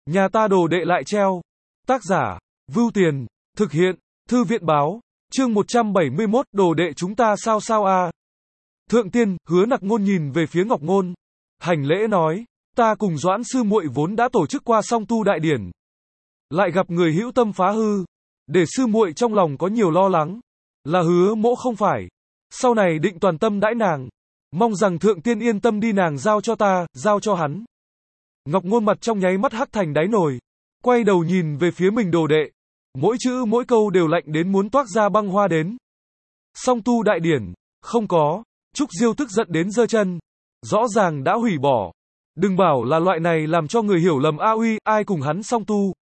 Nhà ta đồ đệ lại treo. Tác giả, Vưu Tiền, thực hiện, Thư viện báo, chương 171, đồ đệ chúng ta sao sao a. Thượng tiên, Hứa Nặc Ngôn nhìn về phía Ngọc Ngôn, hành lễ nói, ta cùng Doãn sư muội vốn đã tổ chức qua song tu đại điển, lại gặp người hữu tâm phá hư, để sư muội trong lòng có nhiều lo lắng, là Hứa mỗ không phải, sau này định toàn tâm đãi nàng, mong rằng thượng tiên yên tâm đi, nàng giao cho ta, giao cho hắn. Ngọc Ngôn mặt trong nháy mắt hắc thành đáy nồi, quay đầu nhìn về phía mình đồ đệ, mỗi chữ mỗi câu đều lạnh đến muốn toát ra băng hoa đến. Song tu đại điển, không có. Trúc Diêu tức giận đến giơ chân, rõ ràng đã hủy bỏ. Đừng bảo là loại này làm cho người hiểu lầm a uy, ai cùng hắn song tu.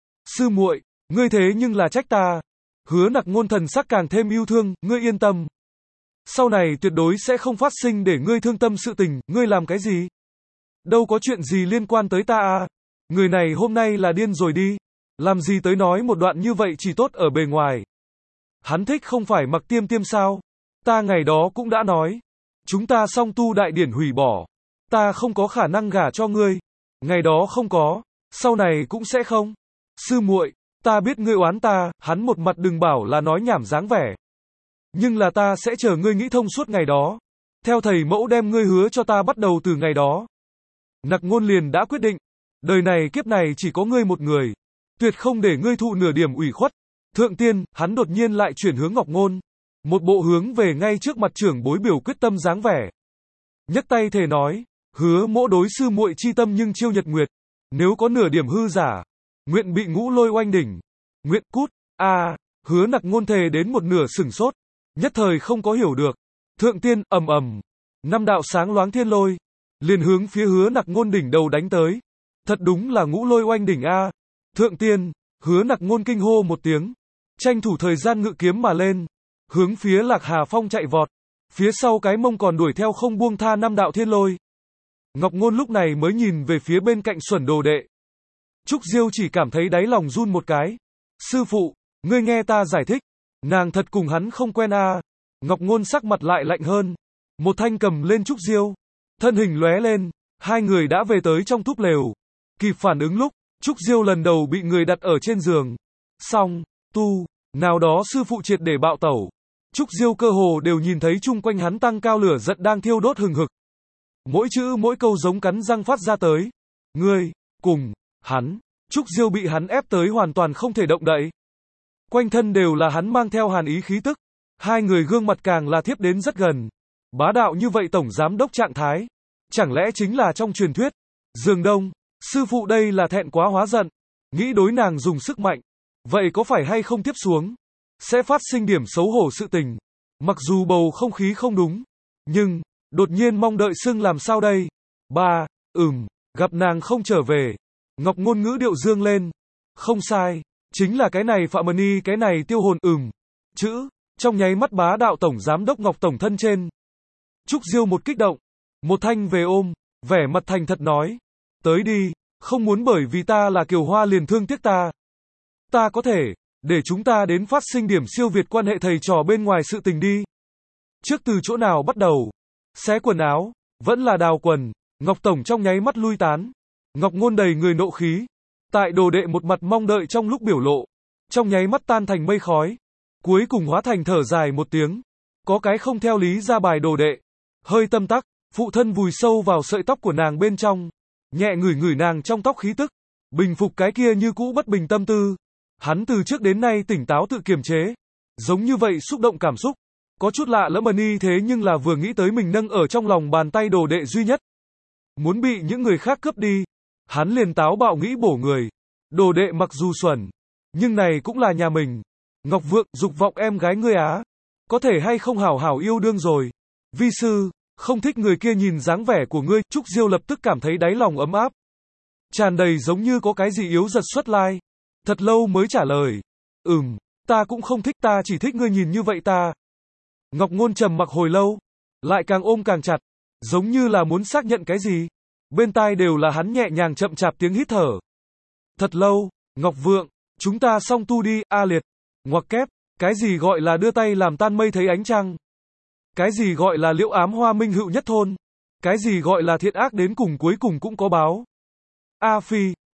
Sư muội, ngươi thế nhưng là trách ta. Hứa Nặc Ngôn thần sắc càng thêm yêu thương, ngươi yên tâm. Sau này tuyệt đối sẽ không phát sinh để ngươi thương tâm sự tình, ngươi làm cái gì? Đâu có chuyện gì liên quan tới ta à? Người này hôm nay là điên rồi đi. Làm gì tới nói một đoạn như vậy chỉ tốt ở bề ngoài. Hắn thích không phải Mặc Tiêm Tiêm sao? Ta ngày đó cũng đã nói. Chúng ta song tu đại điển hủy bỏ. Ta không có khả năng gả cho ngươi. Ngày đó không có. Sau này cũng sẽ không. Sư muội, ta biết ngươi oán ta. Hắn một mặt đừng bảo là nói nhảm dáng vẻ. Nhưng là ta sẽ chờ ngươi nghĩ thông suốt ngày đó. Theo thầy mẫu đem ngươi hứa cho ta bắt đầu từ ngày đó. Nặc Ngôn liền đã quyết định. Đời này kiếp này chỉ có ngươi một người. Tuyệt không để ngươi thụ nửa điểm ủy khuất. Thượng tiên, hắn đột nhiên lại chuyển hướng Ngọc Ngôn. Một bộ hướng về ngay trước mặt trưởng bối biểu quyết tâm dáng vẻ. Nhấc tay thề nói, hứa mỗ đối sư muội chi tâm nhưng chiêu nhật nguyệt. Nếu có nửa điểm hư giả, nguyện bị ngũ lôi oanh đỉnh. Nguyện cút, Hứa Nặc Ngôn thề đến một nửa sửng sốt. Nhất thời không có hiểu được. Thượng tiên, ầm ầm. Năm đạo sáng loáng thiên lôi. Liền hướng phía Hứa Nặc Ngôn đỉnh đầu đánh tới. Thật đúng là ngũ lôi oanh đỉnh a. Thượng tiên, Hứa Nặc Ngôn kinh hô một tiếng. Tranh thủ thời gian ngự kiếm mà lên. Hướng phía Lạc Hà Phong chạy vọt. Phía sau cái mông còn đuổi theo không buông tha năm đạo thiên lôi. Ngọc Ngôn lúc này mới nhìn về phía bên cạnh xuẩn đồ đệ. Trúc Diêu chỉ cảm thấy đáy lòng run một cái. Sư phụ, ngươi nghe ta giải thích. Nàng thật cùng hắn không quen a. Ngọc Ngôn sắc mặt lại lạnh hơn. Một thanh cầm lên Trúc Diêu. Thân hình lóe lên. Hai người đã về tới trong túp lều. Kịp phản ứng lúc, Trúc Diêu lần đầu bị người đặt ở trên giường. Xong, tu, nào đó sư phụ triệt để bạo tẩu. Trúc Diêu cơ hồ đều nhìn thấy chung quanh hắn tăng cao lửa giận đang thiêu đốt hừng hực. Mỗi chữ mỗi câu giống cắn răng phát ra tới. Ngươi, cùng, hắn. Trúc Diêu bị hắn ép tới hoàn toàn không thể động đậy. Quanh thân đều là hắn mang theo hàn ý khí tức. Hai người gương mặt càng là thiếp đến rất gần. Bá đạo như vậy tổng giám đốc trạng thái. Chẳng lẽ chính là trong truyền thuyết. Dương Đông, sư phụ đây là thẹn quá hóa giận. Nghĩ đối nàng dùng sức mạnh. Vậy có phải hay không tiếp xuống? Sẽ phát sinh điểm xấu hổ sự tình. Mặc dù bầu không khí không đúng. Nhưng, đột nhiên mong đợi xưng làm sao đây? Gặp nàng không trở về. Ngọc Ngôn ngữ điệu dương lên. Không sai. Chính là cái này Phạm Mani, cái này tiêu hồn chữ. Trong nháy mắt bá đạo tổng giám đốc Ngọc Tổng thân trên. Trúc Diêu một kích động. Một thanh về ôm. Vẻ mặt thành thật nói. Tới đi. Không muốn bởi vì ta là Kiều Hoa liền thương tiếc ta. Ta có thể. Để chúng ta đến phát sinh điểm siêu việt quan hệ thầy trò bên ngoài sự tình đi. Trước từ chỗ nào bắt đầu? Xé quần áo. Vẫn là đào quần. Ngọc Tổng trong nháy mắt lui tán. Ngọc Ngôn đầy người nộ khí. Tại đồ đệ một mặt mong đợi trong lúc biểu lộ. Trong nháy mắt tan thành mây khói. Cuối cùng hóa thành thở dài một tiếng. Có cái không theo lý ra bài đồ đệ. Hơi tâm tắc. Phụ thân vùi sâu vào sợi tóc của nàng bên trong. Nhẹ ngửi nàng trong tóc khí tức. Bình phục cái kia như cũ bất bình tâm tư. Hắn từ trước đến nay tỉnh táo tự kiềm chế. Giống như vậy xúc động cảm xúc. Có chút lạ lẫm y thế nhưng là vừa nghĩ tới mình nâng ở trong lòng bàn tay đồ đệ duy nhất. Muốn bị những người khác cướp đi. Hắn liền táo bạo nghĩ bổ người. Đồ đệ mặc dù xuẩn. Nhưng này cũng là nhà mình. Ngọc Vượng, dục vọng em gái ngươi á. Có thể hay không hảo hảo yêu đương rồi. Vi sư, không thích người kia nhìn dáng vẻ của ngươi. Trúc Diêu lập tức cảm thấy đáy lòng ấm áp. Tràn đầy giống như có cái gì yếu giật xuất lai. Thật lâu mới trả lời. Ta cũng không thích, ta chỉ thích ngươi nhìn như vậy ta. Ngọc Ngôn trầm mặc hồi lâu. Lại càng ôm càng chặt. Giống như là muốn xác nhận cái gì. Bên tai đều là hắn nhẹ nhàng chậm chạp tiếng hít thở. Thật lâu, Ngọc Vượng, chúng ta song tu đi, a liệt. Ngoặc kép, cái gì gọi là đưa tay làm tan mây thấy ánh trăng? Cái gì gọi là liễu ám hoa minh hữu nhất thôn? Cái gì gọi là thiện ác đến cùng cuối cùng cũng có báo? A Phi,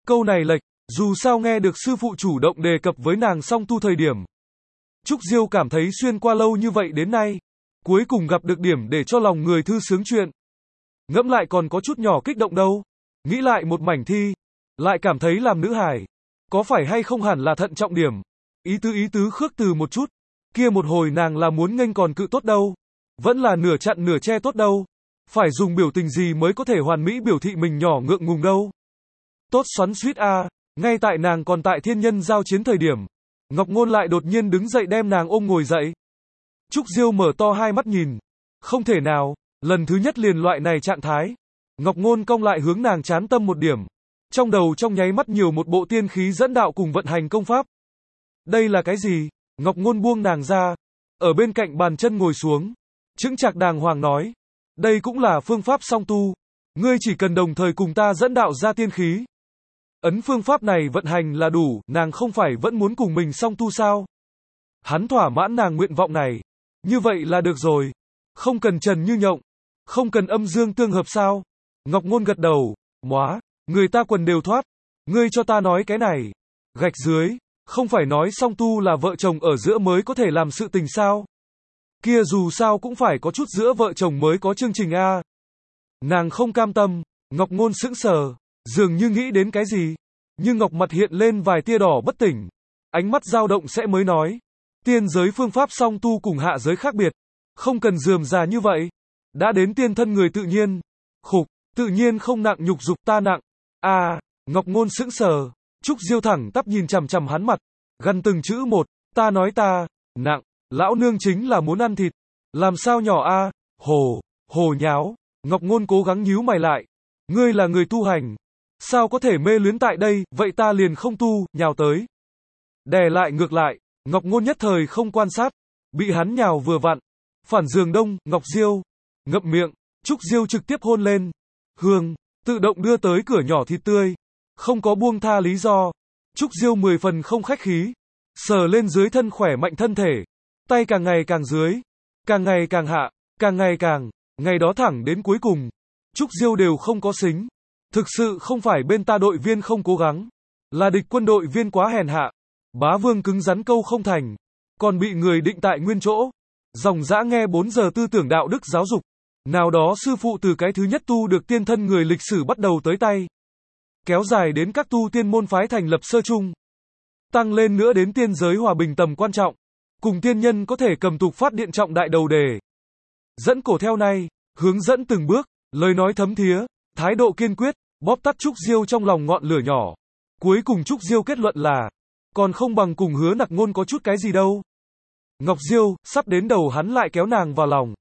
Câu này lệch, dù sao nghe được sư phụ chủ động đề cập với nàng song tu thời điểm. Trúc Diêu cảm thấy xuyên qua lâu như vậy đến nay, cuối cùng gặp được điểm để cho lòng người thư sướng chuyện. Ngẫm lại còn có chút nhỏ kích động đâu. Nghĩ lại một mảnh thi, lại cảm thấy làm nữ hài, có phải hay không hẳn là thận trọng điểm. Ý tứ khước từ một chút. Kia một hồi nàng là muốn nghênh còn cự tốt đâu. Vẫn là nửa chặn nửa che tốt đâu. Phải dùng biểu tình gì mới có thể hoàn mỹ biểu thị mình nhỏ ngượng ngùng đâu. Tốt xoắn suýt a. Ngay tại nàng còn tại thiên nhân giao chiến thời điểm, Ngọc Ngôn lại đột nhiên đứng dậy đem nàng ôm ngồi dậy. Trúc Diêu mở to hai mắt nhìn. Không thể nào, lần thứ nhất liền loại này trạng thái. Ngọc Ngôn cong lại hướng nàng chán tâm một điểm. Trong đầu trong nháy mắt nhiều một bộ tiên khí dẫn đạo cùng vận hành công pháp. Đây là cái gì? Ngọc Ngôn buông nàng ra. Ở bên cạnh bàn chân ngồi xuống. Chững chạc đàng hoàng nói. Đây cũng là phương pháp song tu. Ngươi chỉ cần đồng thời cùng ta dẫn đạo ra tiên khí. Ấn phương pháp này vận hành là đủ, nàng không phải vẫn muốn cùng mình song tu sao? Hắn thỏa mãn nàng nguyện vọng này. Như vậy là được rồi. Không cần trần như nhộng. Không cần âm dương tương hợp sao? Ngọc Ngôn gật đầu. Móa, người ta quần đều thoát. Ngươi cho ta nói cái này. Gạch dưới, không phải nói song tu là vợ chồng ở giữa mới có thể làm sự tình sao? Kia dù sao cũng phải có chút giữa vợ chồng mới có chương trình a. Nàng không cam tâm, Ngọc Ngôn sững sờ, dường như nghĩ đến cái gì. Nhưng Ngọc mặt hiện lên vài tia đỏ bất tỉnh. Ánh mắt dao động sẽ mới nói. Tiên giới phương pháp song tu cùng hạ giới khác biệt. Không cần rườm rà như vậy. Đã đến tiên thân người tự nhiên. Khục, tự nhiên không nặng nhục dục ta nặng. Ngọc Ngôn sững sờ. Trúc Diêu thẳng tắp nhìn chằm chằm hắn mặt. Gằn từng chữ một. Ta nói ta, nặng. Lão nương chính là muốn ăn thịt. Làm sao nhỏ a? Hồ nháo. Ngọc Ngôn cố gắng nhíu mày lại. Ngươi là người tu hành. Sao có thể mê luyến tại đây, vậy ta liền không tu, nhào tới. Đè lại ngược lại, Ngọc Ngôn nhất thời không quan sát. Bị hắn nhào vừa vặn. Phản giường đông, Ngọc Diêu. Ngậm miệng, Trúc Diêu trực tiếp hôn lên. Hương, tự động đưa tới cửa nhỏ thịt tươi. Không có buông tha lý do. Trúc Diêu 10 phần không khách khí. Sờ lên dưới thân khỏe mạnh thân thể. Tay càng ngày càng dưới. Càng ngày càng hạ. Càng ngày càng. Ngày đó thẳng đến cuối cùng. Trúc Diêu đều không có xính. Thực sự không phải bên ta đội viên không cố gắng. Là địch quân đội viên quá hèn hạ. Bá vương cứng rắn câu không thành. Còn bị người định tại nguyên chỗ. Dòng dã nghe 4 giờ tư tưởng đạo đức giáo dục. Nào đó sư phụ từ cái thứ nhất tu được tiên thân người lịch sử bắt đầu tới tay. Kéo dài đến các tu tiên môn phái thành lập sơ chung. Tăng lên nữa đến tiên giới hòa bình tầm quan trọng. Cùng tiên nhân có thể cầm tục phát điện trọng đại đầu đề. Dẫn cổ theo nay, hướng dẫn từng bước, lời nói thấm thía, thái độ kiên quyết, bóp tắt Trúc Diêu trong lòng ngọn lửa nhỏ. Cuối cùng Trúc Diêu kết luận là, còn không bằng cùng Hứa Nặc Ngôn có chút cái gì đâu. Ngọc Diêu, sắp đến đầu hắn lại kéo nàng vào lòng.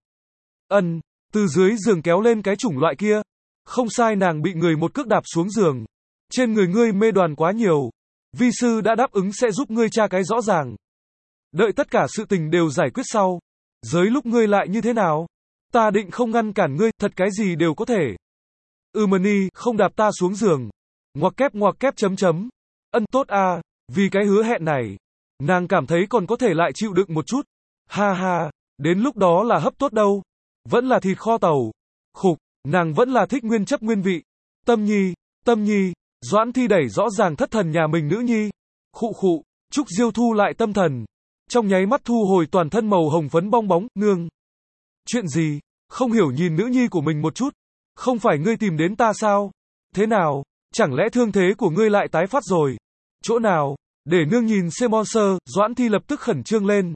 Từ dưới giường kéo lên cái chủng loại kia. Không sai, nàng bị người một cước đạp xuống giường. Trên người ngươi mê đoàn quá nhiều. Vi sư đã đáp ứng sẽ giúp ngươi tra cái rõ ràng. Đợi tất cả sự tình đều giải quyết sau. Giới lúc ngươi lại như thế nào? Ta định không ngăn cản ngươi, thật cái gì đều có thể. Mani, không đạp ta xuống giường. Ngoặc kép chấm chấm. Tốt a, vì cái hứa hẹn này. Nàng cảm thấy còn có thể lại chịu đựng một chút. Ha ha, đến lúc đó là hấp tốt đâu. Vẫn là thịt kho tàu. Khục, nàng vẫn là thích nguyên chấp nguyên vị. Tâm nhi, Doãn Thi đẩy rõ ràng thất thần nhà mình nữ nhi. Khụ, Trúc Diêu thu lại tâm thần. Trong nháy mắt thu hồi toàn thân màu hồng phấn bong bóng, nương. Chuyện gì? Không hiểu nhìn nữ nhi của mình một chút. Không phải ngươi tìm đến ta sao? Thế nào? Chẳng lẽ thương thế của ngươi lại tái phát rồi? Chỗ nào? Để nương nhìn xem monster. Doãn Thi lập tức khẩn trương lên.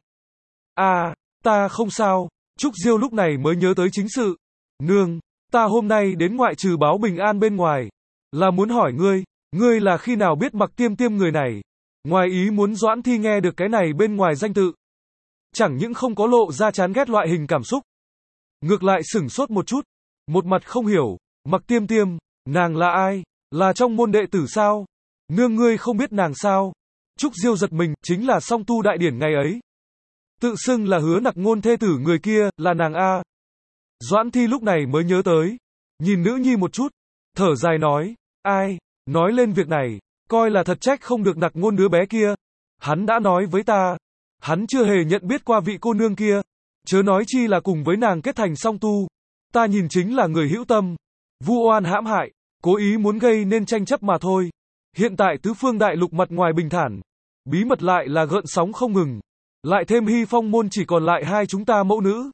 Ta không sao. Trúc Diêu lúc này mới nhớ tới chính sự. Nương, ta hôm nay đến ngoại trừ báo bình an bên ngoài. Là muốn hỏi ngươi là khi nào biết Mặc Tiêm Tiêm người này? Ngoài ý muốn Doãn Thi nghe được cái này bên ngoài danh tự. Chẳng những không có lộ ra chán ghét loại hình cảm xúc. Ngược lại sửng sốt một chút. Một mặt không hiểu, Mặc Tiêm Tiêm, nàng là ai? Là trong môn đệ tử sao? Nương ngươi không biết nàng sao? Trúc Diêu giật mình, chính là song tu đại điển ngày ấy. Tự xưng là Hứa Nặc Ngôn thê tử người kia, là nàng a. Doãn Thi lúc này mới nhớ tới. Nhìn nữ nhi một chút. Thở dài nói, ai? Nói lên việc này, coi là thật trách không được Nặc Ngôn đứa bé kia. Hắn đã nói với ta. Hắn chưa hề nhận biết qua vị cô nương kia. Chớ nói chi là cùng với nàng kết thành song tu. Ta nhìn chính là người hữu tâm. Vu oan hãm hại. Cố ý muốn gây nên tranh chấp mà thôi. Hiện tại tứ phương đại lục mặt ngoài bình thản, bí mật lại là gợn sóng không ngừng. Lại thêm Hy Phong môn chỉ còn lại hai chúng ta mẫu nữ.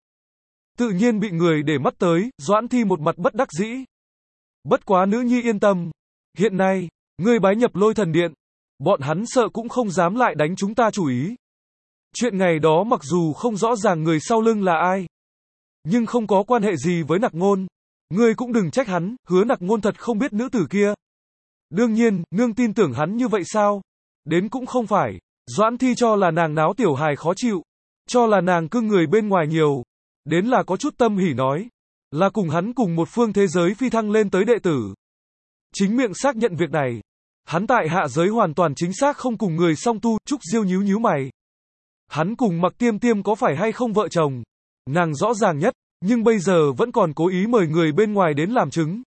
Tự nhiên bị người để mắt tới, Doãn Thi một mặt bất đắc dĩ. Bất quá nữ nhi yên tâm. Hiện nay, ngươi bái nhập Lôi Thần Điện. Bọn hắn sợ cũng không dám lại đánh chúng ta chủ ý. Chuyện ngày đó mặc dù không rõ ràng người sau lưng là ai, nhưng không có quan hệ gì với Nặc Ngôn. Ngươi cũng đừng trách hắn, Hứa Nặc Ngôn thật không biết nữ tử kia. Đương nhiên, nương tin tưởng hắn như vậy sao? Đến cũng không phải. Doãn Thi cho là nàng náo tiểu hài khó chịu, cho là nàng cưng người bên ngoài nhiều. Đến là có chút tâm hỉ nói, là cùng hắn cùng một phương thế giới phi thăng lên tới đệ tử. Chính miệng xác nhận việc này. Hắn tại hạ giới hoàn toàn chính xác không cùng người song tu. Trúc Diêu nhíu nhíu mày. Hắn cùng Mặc Tiêm Tiêm có phải hay không vợ chồng? Nàng rõ ràng nhất, nhưng bây giờ vẫn còn cố ý mời người bên ngoài đến làm chứng.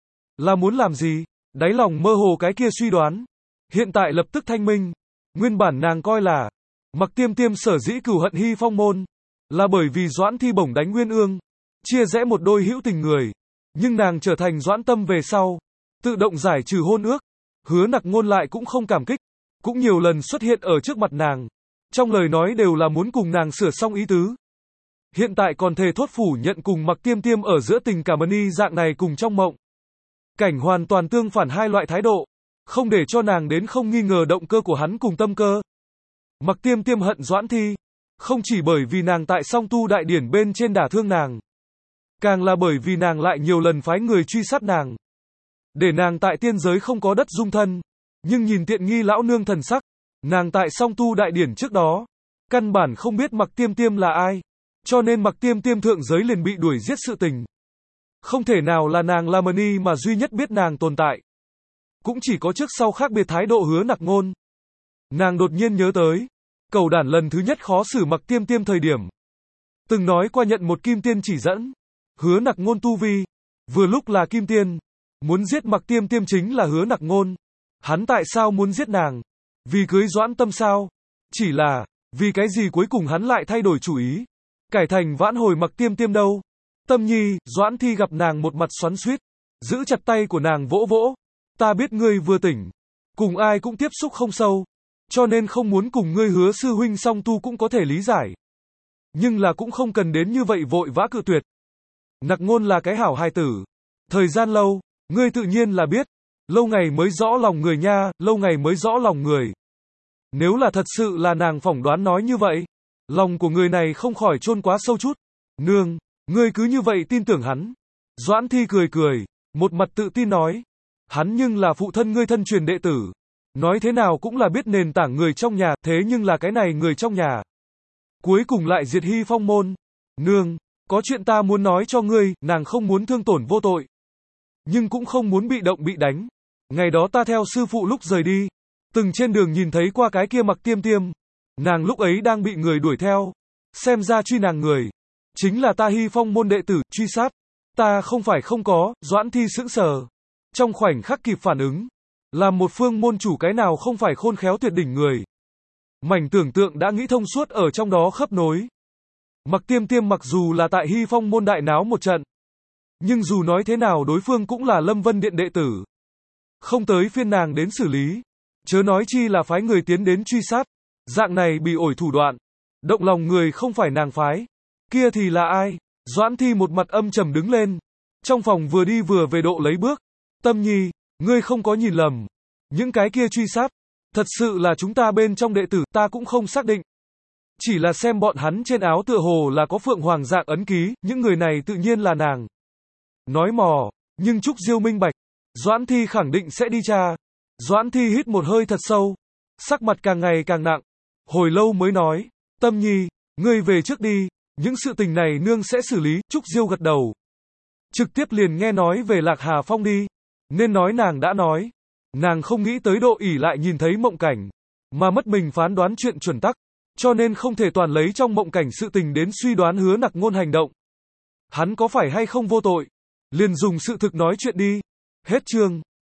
Là muốn làm gì? Đáy lòng mơ hồ cái kia suy đoán. Hiện tại lập tức thanh minh. Nguyên bản nàng coi là Mặc Tiêm Tiêm sở dĩ cừu hận Hy Phong môn, là bởi vì Doãn Thi bổng đánh Nguyên Ương, chia rẽ một đôi hữu tình người. Nhưng nàng trở thành Doãn Tâm về sau, tự động giải trừ hôn ước. Hứa Nặc Ngôn lại cũng không cảm kích, cũng nhiều lần xuất hiện ở trước mặt nàng. Trong lời nói đều là muốn cùng nàng sửa xong ý tứ. Hiện tại còn thề thốt phủ nhận cùng Mặc Tiêm Tiêm ở giữa tình cảm ni dạng này cùng trong mộng. Cảnh hoàn toàn tương phản hai loại thái độ, không để cho nàng đến không nghi ngờ động cơ của hắn cùng tâm cơ. Mặc Tiêm Tiêm hận Doãn Thi, không chỉ bởi vì nàng tại song tu đại điển bên trên đả thương nàng, càng là bởi vì nàng lại nhiều lần phái người truy sát nàng, để nàng tại tiên giới không có đất dung thân. Nhưng nhìn tiện nghi lão nương thần sắc, nàng tại song tu đại điển trước đó, căn bản không biết Mặc Tiêm Tiêm là ai, cho nên Mặc Tiêm Tiêm thượng giới liền bị đuổi giết sự tình. Không thể nào là nàng Lamani mà duy nhất biết nàng tồn tại. Cũng chỉ có trước sau khác biệt thái độ Hứa Nặc Ngôn. Nàng đột nhiên nhớ tới, Cầu Đản lần thứ nhất khó xử Mặc Tiêm Tiêm thời điểm, từng nói qua nhận một kim tiên chỉ dẫn. Hứa Nặc Ngôn tu vi vừa lúc là kim tiên, muốn giết Mặc Tiêm Tiêm chính là Hứa Nặc Ngôn. Hắn tại sao muốn giết nàng? Vì cưới Doãn Tâm sao? Chỉ là, vì cái gì cuối cùng hắn lại thay đổi chủ ý, cải thành vãn hồi Mặc Tiêm Tiêm đâu? Tâm nhi, Doãn Thi gặp nàng một mặt xoắn xuýt, giữ chặt tay của nàng vỗ vỗ. Ta biết ngươi vừa tỉnh, cùng ai cũng tiếp xúc không sâu, cho nên không muốn cùng ngươi Hứa sư huynh song tu cũng có thể lý giải. Nhưng là cũng không cần đến như vậy vội vã cự tuyệt. Nặc Ngôn là cái hảo hài tử. Thời gian lâu, ngươi tự nhiên là biết. Lâu ngày mới rõ lòng người nha, lâu ngày mới rõ lòng người. Nếu là thật sự là nàng phỏng đoán nói như vậy, lòng của người này không khỏi chôn quá sâu chút. Nương, ngươi cứ như vậy tin tưởng hắn. Doãn Thi cười cười, một mặt tự tin nói. Hắn nhưng là phụ thân ngươi thân truyền đệ tử. Nói thế nào cũng là biết nền tảng người trong nhà, thế nhưng là cái này người trong nhà. Cuối cùng lại diệt Hy Phong môn. Nương, có chuyện ta muốn nói cho ngươi, nàng không muốn thương tổn vô tội, nhưng cũng không muốn bị động bị đánh. Ngày đó ta theo sư phụ lúc rời đi, từng trên đường nhìn thấy qua cái kia Mặc Tiêm Tiêm. Nàng lúc ấy đang bị người đuổi theo, xem ra truy nàng người chính là ta Hy Phong môn đệ tử, truy sát. Ta không phải không có. Doãn Thi sững sờ, trong khoảnh khắc kịp phản ứng, làm một phương môn chủ cái nào không phải khôn khéo tuyệt đỉnh người. Mảnh tưởng tượng đã nghĩ thông suốt ở trong đó khớp nối. Mặc Tiêm Tiêm mặc dù là tại Hy Phong môn đại náo một trận, nhưng dù nói thế nào đối phương cũng là Lâm Vân Điện đệ tử, không tới phiên nàng đến xử lý, chớ nói chi là phái người tiến đến truy sát. Dạng này bị ổi thủ đoạn, động lòng người không phải nàng phái, kia thì là ai? Doãn Thi một mặt âm trầm đứng lên, trong phòng vừa đi vừa về độ lấy bước. Tâm nhi, ngươi không có nhìn lầm, những cái kia truy sát, thật sự là chúng ta bên trong đệ tử, ta cũng không xác định. Chỉ là xem bọn hắn trên áo tựa hồ là có phượng hoàng dạng ấn ký, những người này tự nhiên là nàng. Nói mò, nhưng Trúc Diêu minh bạch, Doãn Thi khẳng định sẽ đi tra. Doãn Thi hít một hơi thật sâu, sắc mặt càng ngày càng nặng, hồi lâu mới nói, Tâm nhi, ngươi về trước đi, những sự tình này nương sẽ xử lý. Trúc Diêu gật đầu, trực tiếp liền nghe nói về Lạc Hà Phong đi. Nên nói nàng đã nói, nàng không nghĩ tới độ ỷ lại nhìn thấy mộng cảnh, mà mất mình phán đoán chuyện chuẩn tắc, cho nên không thể toàn lấy trong mộng cảnh sự tình đến suy đoán Hứa Nặc Ngôn hành động. Hắn có phải hay không vô tội, liền dùng sự thực nói chuyện đi. Hết chương.